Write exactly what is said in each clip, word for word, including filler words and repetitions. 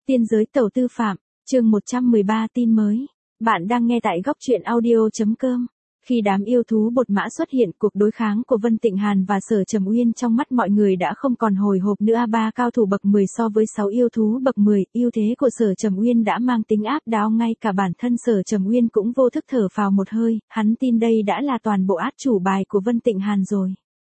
Tiên giới tẩu tư phạm, chương một trăm mười ba tin mới. Bạn đang nghe tại góc truyện audio.com. Khi đám yêu thú bột mã xuất hiện, cuộc đối kháng của Vân Tịnh Hàn và Sở Trầm Uyên trong mắt mọi người đã không còn hồi hộp nữa. Ba cao thủ bậc mười so với sáu yêu thú bậc mười, ưu thế của Sở Trầm Uyên đã mang tính áp đảo, ngay cả bản thân Sở Trầm Uyên cũng vô thức thở phào một hơi, hắn tin đây đã là toàn bộ át chủ bài của Vân Tịnh Hàn rồi.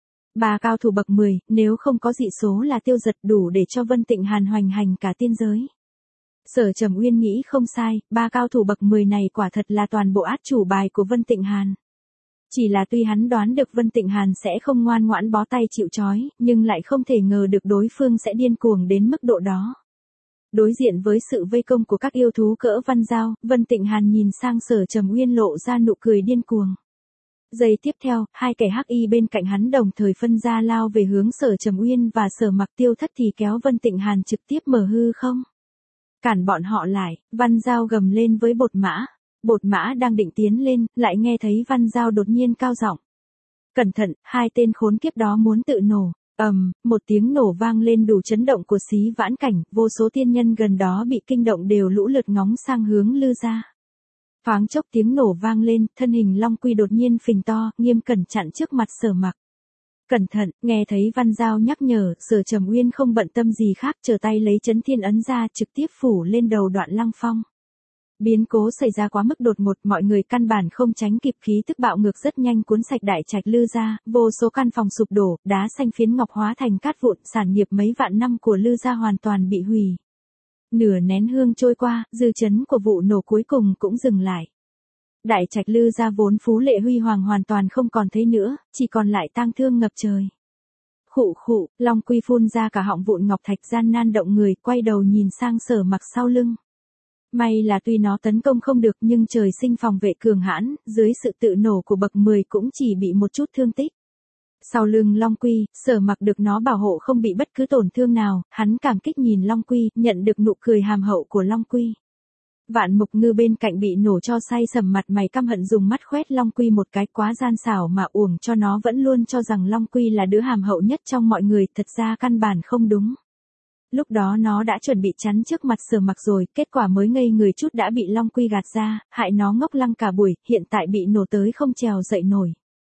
Ba cao thủ bậc mười, nếu không có dị số là tiêu giật, đủ để cho Vân Tịnh Hàn hoành hành cả tiên giới. Sở Trầm Uyên nghĩ không sai, ba cao thủ bậc mười này quả thật là toàn bộ át chủ bài của Vân Tịnh Hàn. Chỉ là tuy hắn đoán được Vân Tịnh Hàn sẽ không ngoan ngoãn bó tay chịu trói, nhưng lại không thể ngờ được đối phương sẽ điên cuồng đến mức độ đó. Đối diện với sự vây công của các yêu thú cỡ Văn Giao, Vân Tịnh Hàn nhìn sang Sở Trầm Uyên lộ ra nụ cười điên cuồng. Giây tiếp theo, hai kẻ hắc y bên cạnh hắn đồng thời phân ra lao về hướng Sở Trầm Uyên và Sở Mặc Tiêu Thất thì kéo Vân Tịnh Hàn trực tiếp mở hư không. Cản bọn họ lại, Văn Giao gầm lên với Bột Mã. Bột Mã đang định tiến lên, lại nghe thấy Văn Giao đột nhiên cao giọng. Cẩn thận, hai tên khốn kiếp đó muốn tự nổ. Ầm, um, một tiếng nổ vang lên đủ chấn động của Xí Vãn Cảnh, vô số tiên nhân gần đó bị kinh động đều lũ lượt ngóng sang hướng Lư gia. Thoáng chốc tiếng nổ vang lên, thân hình Long Quy đột nhiên phình to, nghiêm cẩn chặn trước mặt Sở Mặc. Cẩn thận, nghe thấy Văn Giao nhắc nhở, Sở Trầm Uyên không bận tâm gì khác, trở tay lấy Chấn Thiên Ấn ra trực tiếp phủ lên đầu Đoạn Lăng Phong. Biến cố xảy ra quá mức đột ngột, mọi người căn bản không tránh kịp, khí tức bạo ngược rất nhanh cuốn sạch đại trạch Lư gia, vô số căn phòng sụp đổ, đá xanh phiến ngọc hóa thành cát vụn, sản nghiệp mấy vạn năm của Lư gia hoàn toàn bị hủy. Nửa nén hương trôi qua, dư chấn của vụ nổ cuối cùng cũng dừng lại. Đại trạch Lư gia vốn phú lệ huy hoàng hoàn toàn không còn thấy nữa, chỉ còn lại tang thương ngập trời. Khụ khụ, Long Quy phun ra cả họng vụn ngọc thạch, gian nan động người, quay đầu nhìn sang Sở Mặc sau lưng. May là tuy nó tấn công không được nhưng trời sinh phòng vệ cường hãn, dưới sự tự nổ của bậc mười cũng chỉ bị một chút thương tích. Sau lưng Long Quy, Sở Mặc được nó bảo hộ không bị bất cứ tổn thương nào, hắn cảm kích nhìn Long Quy, nhận được nụ cười hàm hậu của Long Quy. Vạn Mục Ngư bên cạnh bị nổ cho say sầm, mặt mày căm hận dùng mắt khoét Long Quy một cái, quá gian xảo mà uổng cho nó vẫn luôn cho rằng Long Quy là đứa hàm hậu nhất trong mọi người, thật ra căn bản không đúng. Lúc đó nó đã chuẩn bị chắn trước mặt Sở Mặc rồi, kết quả mới ngây người chút đã bị Long Quy gạt ra, hại nó ngốc lăng cả buổi, hiện tại bị nổ tới không trèo dậy nổi.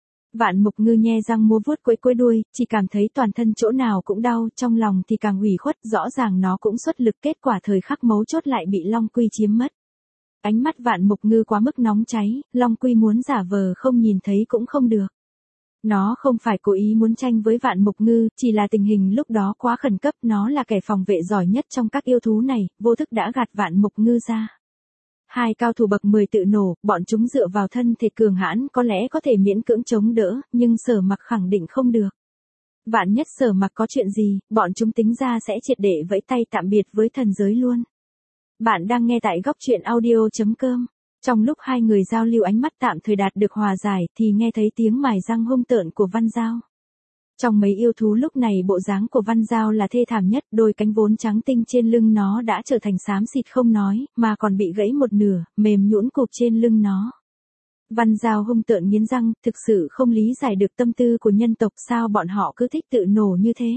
Vạn Mục Ngư nhe răng múa vuốt quẫy quẫy đuôi, chỉ cảm thấy toàn thân chỗ nào cũng đau, trong lòng thì càng ủy khuất, rõ ràng nó cũng xuất lực, kết quả thời khắc mấu chốt lại bị Long Quy chiếm mất. Ánh mắt Vạn Mục Ngư quá mức nóng cháy, Long Quy muốn giả vờ không nhìn thấy cũng không được. Nó không phải cố ý muốn tranh với Vạn Mục Ngư, chỉ là tình hình lúc đó quá khẩn cấp, nó là kẻ phòng vệ giỏi nhất trong các yêu thú này, vô thức đã gạt Vạn Mục Ngư ra. Hai cao thủ bậc mười tự nổ, bọn chúng dựa vào thân thể cường hãn có lẽ có thể miễn cưỡng chống đỡ, nhưng Sở Mặc khẳng định không được. Vạn nhất Sở Mặc có chuyện gì, bọn chúng tính ra sẽ triệt để vẫy tay tạm biệt với thần giới luôn. Bạn đang nghe tại góc truyện audio.com. Trong lúc hai người giao lưu ánh mắt tạm thời đạt được hòa giải thì nghe thấy tiếng mài răng hung tợn của Văn Giao. Trong mấy yêu thú lúc này bộ dáng của Văn Giao là thê thảm nhất, đôi cánh vốn trắng tinh trên lưng nó đã trở thành xám xịt không nói, mà còn bị gãy một nửa, mềm nhũn cụp trên lưng nó. Văn Giao hung tợn nghiến răng, thực sự không lý giải được tâm tư của nhân tộc, sao bọn họ cứ thích tự nổ như thế.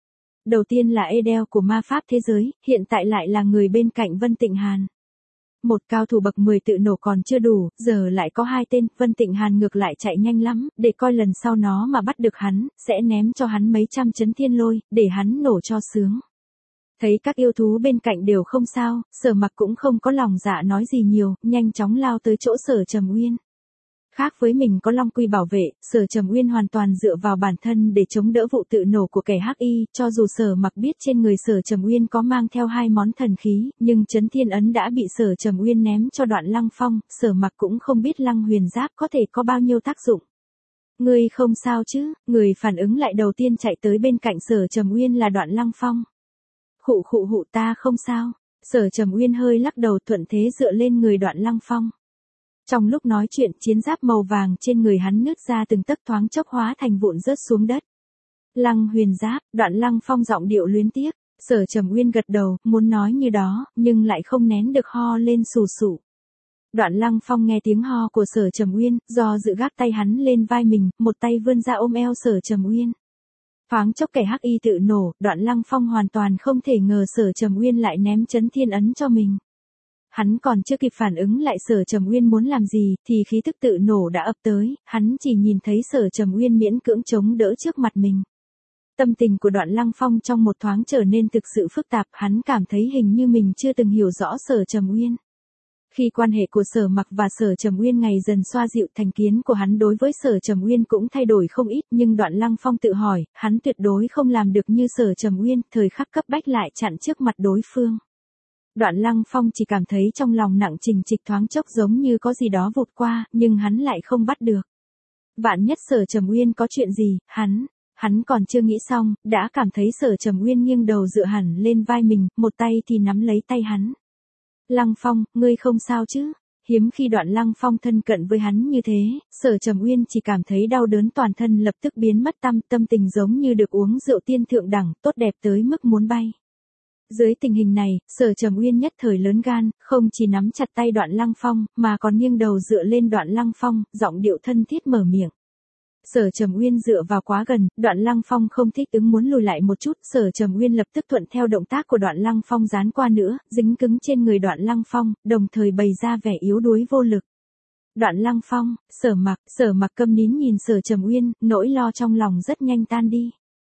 Đầu tiên là Edel của ma pháp thế giới, hiện tại lại là người bên cạnh Vân Tịnh Hàn. Một cao thủ bậc mười tự nổ còn chưa đủ, giờ lại có hai tên, Vân Tịnh Hàn ngược lại chạy nhanh lắm, để coi lần sau nó mà bắt được hắn, sẽ ném cho hắn mấy trăm chấn thiên lôi, để hắn nổ cho sướng. Thấy các yêu thú bên cạnh đều không sao, Sở Mặc cũng không có lòng dạ nói gì nhiều, nhanh chóng lao tới chỗ Sở Trầm Uyên. Khác với mình có Long Quy bảo vệ, Sở Trầm Uyên hoàn toàn dựa vào bản thân để chống đỡ vụ tự nổ của kẻ hắc y, cho dù Sở Mặc biết trên người Sở Trầm Uyên có mang theo hai món thần khí, nhưng Chấn Thiên Ấn đã bị Sở Trầm Uyên ném cho Đoạn Lăng Phong, Sở Mặc cũng không biết Lăng Huyền Giáp có thể có bao nhiêu tác dụng. Ngươi không sao chứ? Người phản ứng lại đầu tiên chạy tới bên cạnh Sở Trầm Uyên là Đoạn Lăng Phong. Khụ khụ hụ, ta không sao. Sở Trầm Uyên hơi lắc đầu, thuận thế dựa lên người Đoạn Lăng Phong. Trong lúc nói chuyện, chiến giáp màu vàng trên người hắn nứt ra từng tấc, thoáng chốc hóa thành vụn rớt xuống đất. Lăng Huyền Giáp, Đoạn Lăng Phong giọng điệu luyến tiếc. Sở Trầm Uyên gật đầu, muốn nói như đó, nhưng lại không nén được ho lên sù sụ. Đoạn Lăng Phong nghe tiếng ho của Sở Trầm Uyên, do dự gác tay hắn lên vai mình, một tay vươn ra ôm eo Sở Trầm Uyên. Thoáng chốc kẻ hắc y tự nổ, Đoạn Lăng Phong hoàn toàn không thể ngờ Sở Trầm Uyên lại ném chấn thiên ấn cho mình. Hắn còn chưa kịp phản ứng lại Sở Trầm Uyên muốn làm gì, thì khí tức tự nổ đã ập tới, hắn chỉ nhìn thấy Sở Trầm Uyên miễn cưỡng chống đỡ trước mặt mình. Tâm tình của Đoạn Lăng Phong trong một thoáng trở nên thực sự phức tạp, hắn cảm thấy hình như mình chưa từng hiểu rõ Sở Trầm Uyên. Khi quan hệ của Sở Mặc và Sở Trầm Uyên ngày dần xoa dịu, thành kiến của hắn đối với Sở Trầm Uyên cũng thay đổi không ít, nhưng Đoạn Lăng Phong tự hỏi, hắn tuyệt đối không làm được như Sở Trầm Uyên, thời khắc cấp bách lại chặn trước mặt đối phương. Đoạn Lăng Phong chỉ cảm thấy trong lòng nặng trịch trịch, thoáng chốc giống như có gì đó vụt qua, nhưng hắn lại không bắt được. Vạn nhất Sở Trầm Uyên có chuyện gì, hắn, hắn còn chưa nghĩ xong, đã cảm thấy Sở Trầm Uyên nghiêng đầu dựa hẳn lên vai mình, một tay thì nắm lấy tay hắn. Lăng Phong, ngươi không sao chứ? Hiếm khi Đoạn Lăng Phong thân cận với hắn như thế, Sở Trầm Uyên chỉ cảm thấy đau đớn toàn thân lập tức biến mất tâm, tâm tình giống như được uống rượu tiên thượng đẳng, tốt đẹp tới mức muốn bay. Dưới tình hình này, Sở Trầm Uyên nhất thời lớn gan, không chỉ nắm chặt tay Đoạn Lăng Phong, mà còn nghiêng đầu dựa lên Đoạn Lăng Phong, giọng điệu thân thiết mở miệng. Sở Trầm Uyên dựa vào quá gần, Đoạn Lăng Phong không thích ứng muốn lùi lại một chút, Sở Trầm Uyên lập tức thuận theo động tác của Đoạn Lăng Phong dán qua nữa, dính cứng trên người Đoạn Lăng Phong, đồng thời bày ra vẻ yếu đuối vô lực. Đoạn Lăng Phong, Sở Mặc, Sở Mặc câm nín nhìn Sở Trầm Uyên, nỗi lo trong lòng rất nhanh tan đi.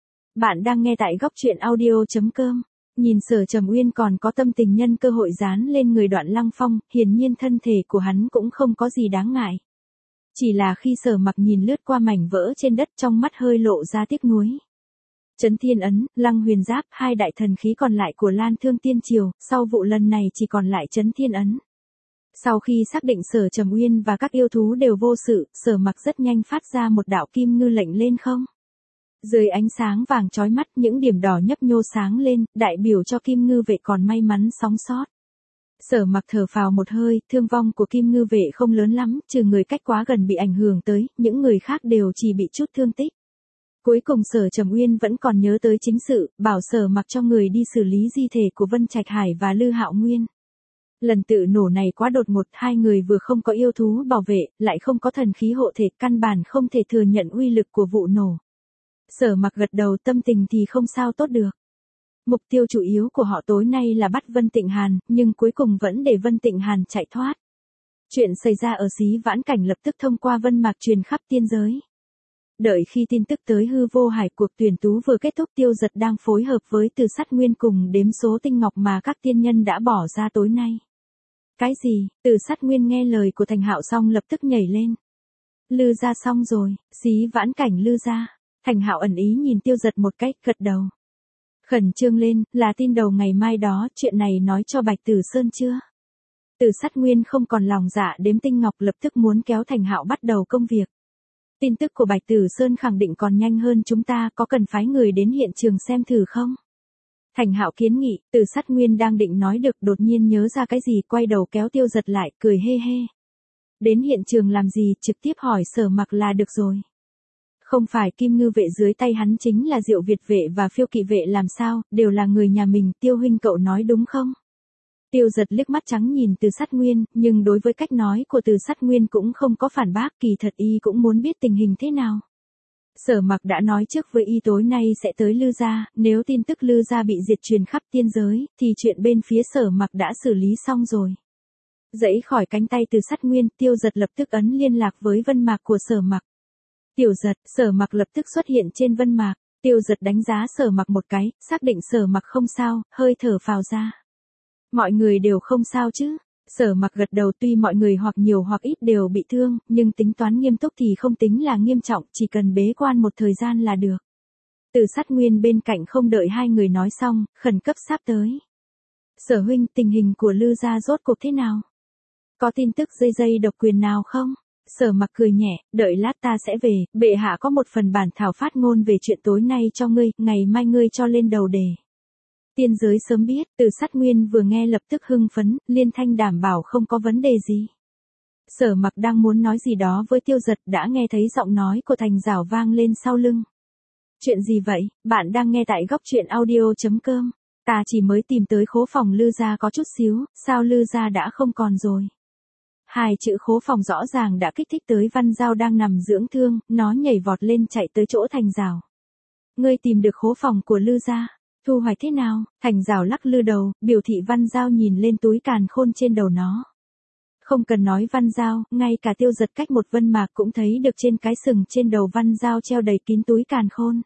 Bạn đang nghe tại góc truyện audio chấm com. Nhìn Sở Trầm Uyên còn có tâm tình nhân cơ hội dán lên người Đoạn Lăng Phong, hiển nhiên thân thể của hắn cũng không có gì đáng ngại. Chỉ là khi Sở Mặc nhìn lướt qua mảnh vỡ trên đất, trong mắt hơi lộ ra tiếc nuối. Chấn Thiên Ấn, Lăng Huyền Giáp, hai đại thần khí còn lại của Lan Thương Tiên Triều, sau vụ lần này chỉ còn lại Chấn Thiên Ấn. Sau khi xác định Sở Trầm Uyên và các yêu thú đều vô sự, Sở Mặc rất nhanh phát ra một đạo kim ngư lệnh lên không. Dưới ánh sáng vàng chói mắt, những điểm đỏ nhấp nhô sáng lên, đại biểu cho kim ngư vệ còn may mắn sống sót. Sở Mặc thở phào một hơi, thương vong của kim ngư vệ không lớn lắm, trừ người cách quá gần bị ảnh hưởng tới, những người khác đều chỉ bị chút thương tích. Cuối cùng Sở Trầm Uyên vẫn còn nhớ tới chính sự, bảo Sở Mặc cho người đi xử lý di thể của Vân Trạch Hải và Lư Hạo Nguyên. Lần tự nổ này quá đột ngột, hai người vừa không có yêu thú bảo vệ, lại không có thần khí hộ thể, căn bản không thể thừa nhận uy lực của vụ nổ. Sở Mặc gật đầu, tâm tình thì không sao tốt được. Mục tiêu chủ yếu của họ tối nay là bắt Vân Tịnh Hàn, nhưng cuối cùng vẫn để Vân Tịnh Hàn chạy thoát. Chuyện xảy ra ở Xí Vãn Cảnh lập tức thông qua Vân Mạc truyền khắp tiên giới. Đợi khi tin tức tới Hư Vô Hải, cuộc tuyển tú vừa kết thúc, Tiêu Giật đang phối hợp với Từ Sắt Nguyên cùng đếm số tinh ngọc mà các tiên nhân đã bỏ ra tối nay. Cái gì? Từ Sắt Nguyên nghe lời của Thành Hạo xong lập tức nhảy lên. Lư gia xong rồi, Xí Vãn Cảnh Lư gia. Thành Hạo ẩn ý nhìn Tiêu Giật một cách, gật đầu. Khẩn trương lên, là tin đầu ngày mai đó, chuyện này nói cho Bạch Tử Sơn chưa? Từ Sắt Nguyên không còn lòng dạ đếm tinh ngọc, lập tức muốn kéo Thành Hạo bắt đầu công việc. Tin tức của Bạch Tử Sơn khẳng định còn nhanh hơn chúng ta, có cần phái người đến hiện trường xem thử không? Thành Hạo kiến nghị. Từ Sắt Nguyên đang định nói được, đột nhiên nhớ ra cái gì, quay đầu kéo Tiêu Giật lại, cười hê hê. Đến hiện trường làm gì, trực tiếp hỏi Sở Mặc là được rồi. Không phải kim ngư vệ dưới tay hắn chính là Diệu Việt vệ và Phiêu Kỵ vệ làm sao, đều là người nhà mình, Tiêu huynh cậu nói đúng không? Tiêu Giật liếc mắt trắng nhìn Từ Sắt Nguyên, nhưng đối với cách nói của Từ Sắt Nguyên cũng không có phản bác, kỳ thật y cũng muốn biết tình hình thế nào. Sở Mặc đã nói trước với y tối nay sẽ tới Lư gia, nếu tin tức Lư gia bị diệt truyền khắp tiên giới, thì chuyện bên phía Sở Mặc đã xử lý xong rồi. Dãy khỏi cánh tay Từ Sắt Nguyên, Tiêu Giật lập tức ấn liên lạc với Vân Mạc của Sở Mặc. Tiểu Giật, Sở Mặc lập tức xuất hiện trên Vân Mạc. Tiêu Giật đánh giá Sở Mặc một cái, xác định Sở Mặc không sao, hơi thở phào ra. Mọi người đều không sao chứ? Sở Mặc gật đầu, tuy mọi người hoặc nhiều hoặc ít đều bị thương, nhưng tính toán nghiêm túc thì không tính là nghiêm trọng, chỉ cần bế quan một thời gian là được. Từ Sắt Nguyên bên cạnh không đợi hai người nói xong, khẩn cấp sắp tới. Sở huynh, tình hình của Lư gia rốt cuộc thế nào? Có tin tức dây dây độc quyền nào không? Sở Mặc cười nhẹ, đợi lát ta sẽ về, bệ hạ có một phần bản thảo phát ngôn về chuyện tối nay cho ngươi, ngày mai ngươi cho lên đầu đề. Tiên giới sớm biết. Từ Sắt Nguyên vừa nghe lập tức hưng phấn, liên thanh đảm bảo không có vấn đề gì. Sở Mặc đang muốn nói gì đó với Tiêu Giật, đã nghe thấy giọng nói của Thành Giảo vang lên sau lưng. Chuyện gì vậy? Bạn đang nghe tại góc truyện audio chấm com. Ta chỉ mới tìm tới khố phòng Lư gia có chút xíu, sao Lư gia đã không còn rồi? Hai chữ khố phòng rõ ràng đã kích thích tới Văn Giao đang nằm dưỡng thương, nó nhảy vọt lên chạy tới chỗ Thành Giảo. ngươi tìm được khố phòng của Lư gia, thu hoạch thế nào? Thành Giảo lắc lư đầu, biểu thị Văn Giao nhìn lên túi càn khôn trên đầu nó. Không cần nói Văn Giao, ngay cả Tiêu Giật cách một vân mạc cũng thấy được trên cái sừng trên đầu Văn Giao treo đầy kín túi càn khôn.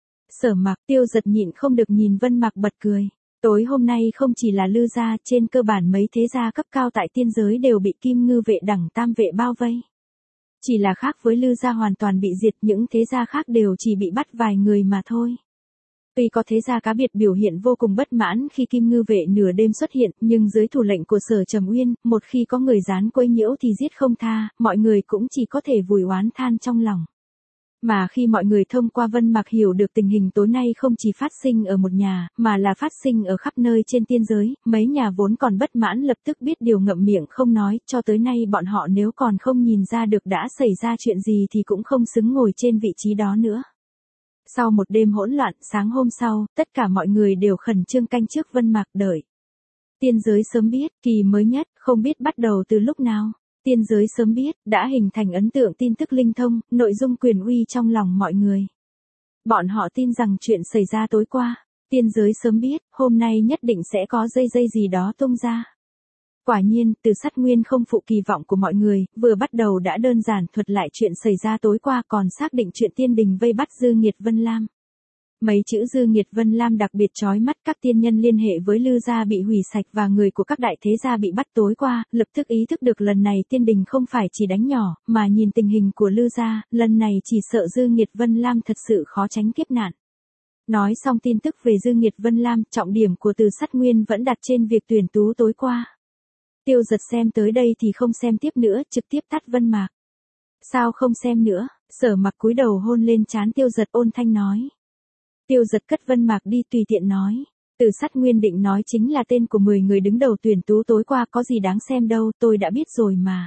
Sở Mặc, Tiêu Giật nhịn không được nhìn vân mạc bật cười. Tối hôm nay không chỉ là Lư gia, trên cơ bản mấy thế gia cấp cao tại tiên giới đều bị Kim Ngư vệ đẳng tam vệ bao vây. Chỉ là khác với Lư gia hoàn toàn bị diệt, những thế gia khác đều chỉ bị bắt vài người mà thôi. Tuy có thế gia cá biệt biểu hiện vô cùng bất mãn khi Kim Ngư vệ nửa đêm xuất hiện, nhưng dưới thủ lệnh của Sở Trầm Uyên, một khi có người dán quấy nhiễu thì giết không tha, mọi người cũng chỉ có thể vùi oán than trong lòng. Mà khi mọi người thông qua vân mạc hiểu được tình hình tối nay không chỉ phát sinh ở một nhà, mà là phát sinh ở khắp nơi trên tiên giới, mấy nhà vốn còn bất mãn lập tức biết điều ngậm miệng không nói, cho tới nay bọn họ nếu còn không nhìn ra được đã xảy ra chuyện gì thì cũng không xứng ngồi trên vị trí đó nữa. Sau một đêm hỗn loạn, sáng hôm sau, tất cả mọi người đều khẩn trương canh trước vân mạc đợi. Tiên giới sớm biết, kỳ mới nhất, không biết bắt đầu từ lúc nào. Tiên giới sớm biết, đã hình thành ấn tượng tin tức linh thông, nội dung quyền uy trong lòng mọi người. Bọn họ tin rằng chuyện xảy ra tối qua, tiên giới sớm biết, hôm nay nhất định sẽ có dây dây gì đó tung ra. Quả nhiên, Từ Sát Nguyên không phụ kỳ vọng của mọi người, vừa bắt đầu đã đơn giản thuật lại chuyện xảy ra tối qua còn xác định chuyện tiên đình vây bắt Dư Nghiệt Vân Lam. Mấy chữ Dư Nghiệt Vân Lam đặc biệt chói mắt, các tiên nhân liên hệ với Lư gia bị hủy sạch và người của các đại thế gia bị bắt tối qua, lập tức ý thức được lần này tiên đình không phải chỉ đánh nhỏ, mà nhìn tình hình của Lư gia, lần này chỉ sợ Dư Nghiệt Vân Lam thật sự khó tránh kiếp nạn. Nói xong tin tức về Dư Nghiệt Vân Lam, trọng điểm của Từ Sát Nguyên vẫn đặt trên việc tuyển tú tối qua. Tiêu Giật xem tới đây thì không xem tiếp nữa, trực tiếp tắt vân mạc. Sao không xem nữa? Sở Mặc cúi đầu hôn lên trán Tiêu Giật ôn thanh nói. Tiêu Giật cất vân mạc đi tùy tiện nói. Từ Sát Nguyên định nói chính là tên của mười người đứng đầu tuyển tú tối qua, có gì đáng xem đâu, tôi đã biết rồi mà.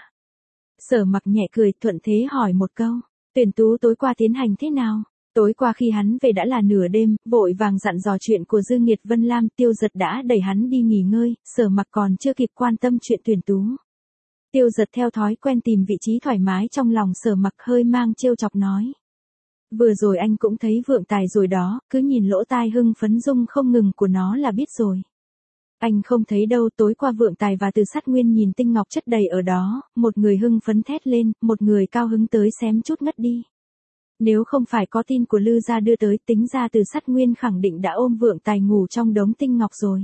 Sở Mặc nhẹ cười, thuận thế hỏi một câu. Tuyển tú tối qua tiến hành thế nào? Tối qua khi hắn về đã là nửa đêm, vội vàng dặn dò chuyện của Dư Nghiệt Vân Lam, Tiêu Giật đã đẩy hắn đi nghỉ ngơi, Sở Mặc còn chưa kịp quan tâm chuyện tuyển tú. Tiêu Giật theo thói quen tìm vị trí thoải mái trong lòng Sở Mặc, hơi mang trêu chọc nói. Vừa rồi anh cũng thấy vượng tài rồi đó, cứ nhìn lỗ tai hưng phấn rung không ngừng của nó là biết rồi. Anh không thấy đâu, tối qua vượng tài và Từ Sát Nguyên nhìn tinh ngọc chất đầy ở đó, một người hưng phấn thét lên, một người cao hứng tới xém chút ngất đi. Nếu không phải có tin của Lư gia đưa tới, tính ra Từ Sát Nguyên khẳng định đã ôm vượng tài ngủ trong đống tinh ngọc rồi.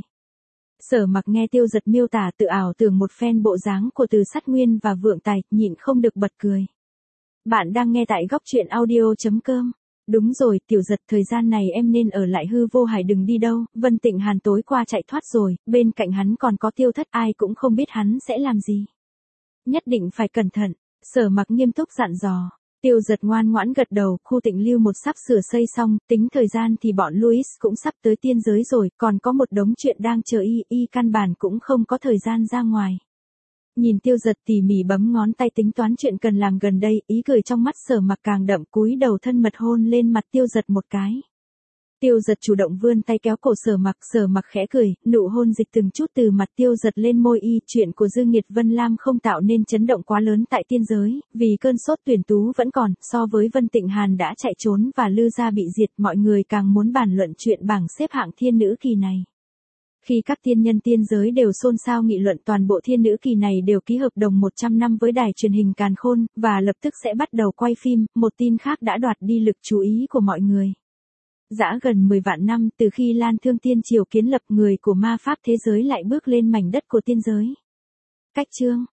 Sở Mặc nghe Tiêu Giật miêu tả tự ảo tưởng một phen bộ dáng của Từ Sát Nguyên và vượng tài, nhịn không được bật cười. Bạn đang nghe tại góc truyện audio chấm com. Đúng rồi, Tiểu Giật, thời gian này em nên ở lại Hư Vô Hải, đừng đi đâu, Vân Tịnh Hàn tối qua chạy thoát rồi, bên cạnh hắn còn có Tiêu Thất, ai cũng không biết hắn sẽ làm gì. Nhất định phải cẩn thận, Sở Mặc nghiêm túc dặn dò. Tiêu Giật ngoan ngoãn gật đầu, khu Tịnh Lưu một sắp sửa xây xong, tính thời gian thì bọn Louis cũng sắp tới tiên giới rồi, còn có một đống chuyện đang chờ y, y căn bản cũng không có thời gian ra ngoài. Nhìn Tiêu Giật tỉ mỉ bấm ngón tay tính toán chuyện cần làm gần đây, ý cười trong mắt Sở Mặc càng đậm, cúi đầu thân mật hôn lên mặt Tiêu Giật một cái. Tiêu Giật chủ động vươn tay kéo cổ Sở Mặc, Sở Mặc khẽ cười, nụ hôn dịch từng chút từ mặt Tiêu Giật lên môi y. Chuyện của Dư Nghiệt Vân Lam không tạo nên chấn động quá lớn tại tiên giới, vì cơn sốt tuyển tú vẫn còn, so với Vân Tịnh Hàn đã chạy trốn và Lư gia bị diệt, mọi người càng muốn bàn luận chuyện bảng xếp hạng thiên nữ kỳ này. Khi các tiên nhân tiên giới đều xôn xao nghị luận, toàn bộ thiên nữ kỳ này đều ký hợp đồng một trăm năm với đài truyền hình Càn Khôn, và lập tức sẽ bắt đầu quay phim, một tin khác đã đoạt đi lực chú ý của mọi người. Dã gần mười vạn năm từ khi Lan Thương Tiên Triều kiến lập, người của ma pháp thế giới lại bước lên mảnh đất của tiên giới. Cách chương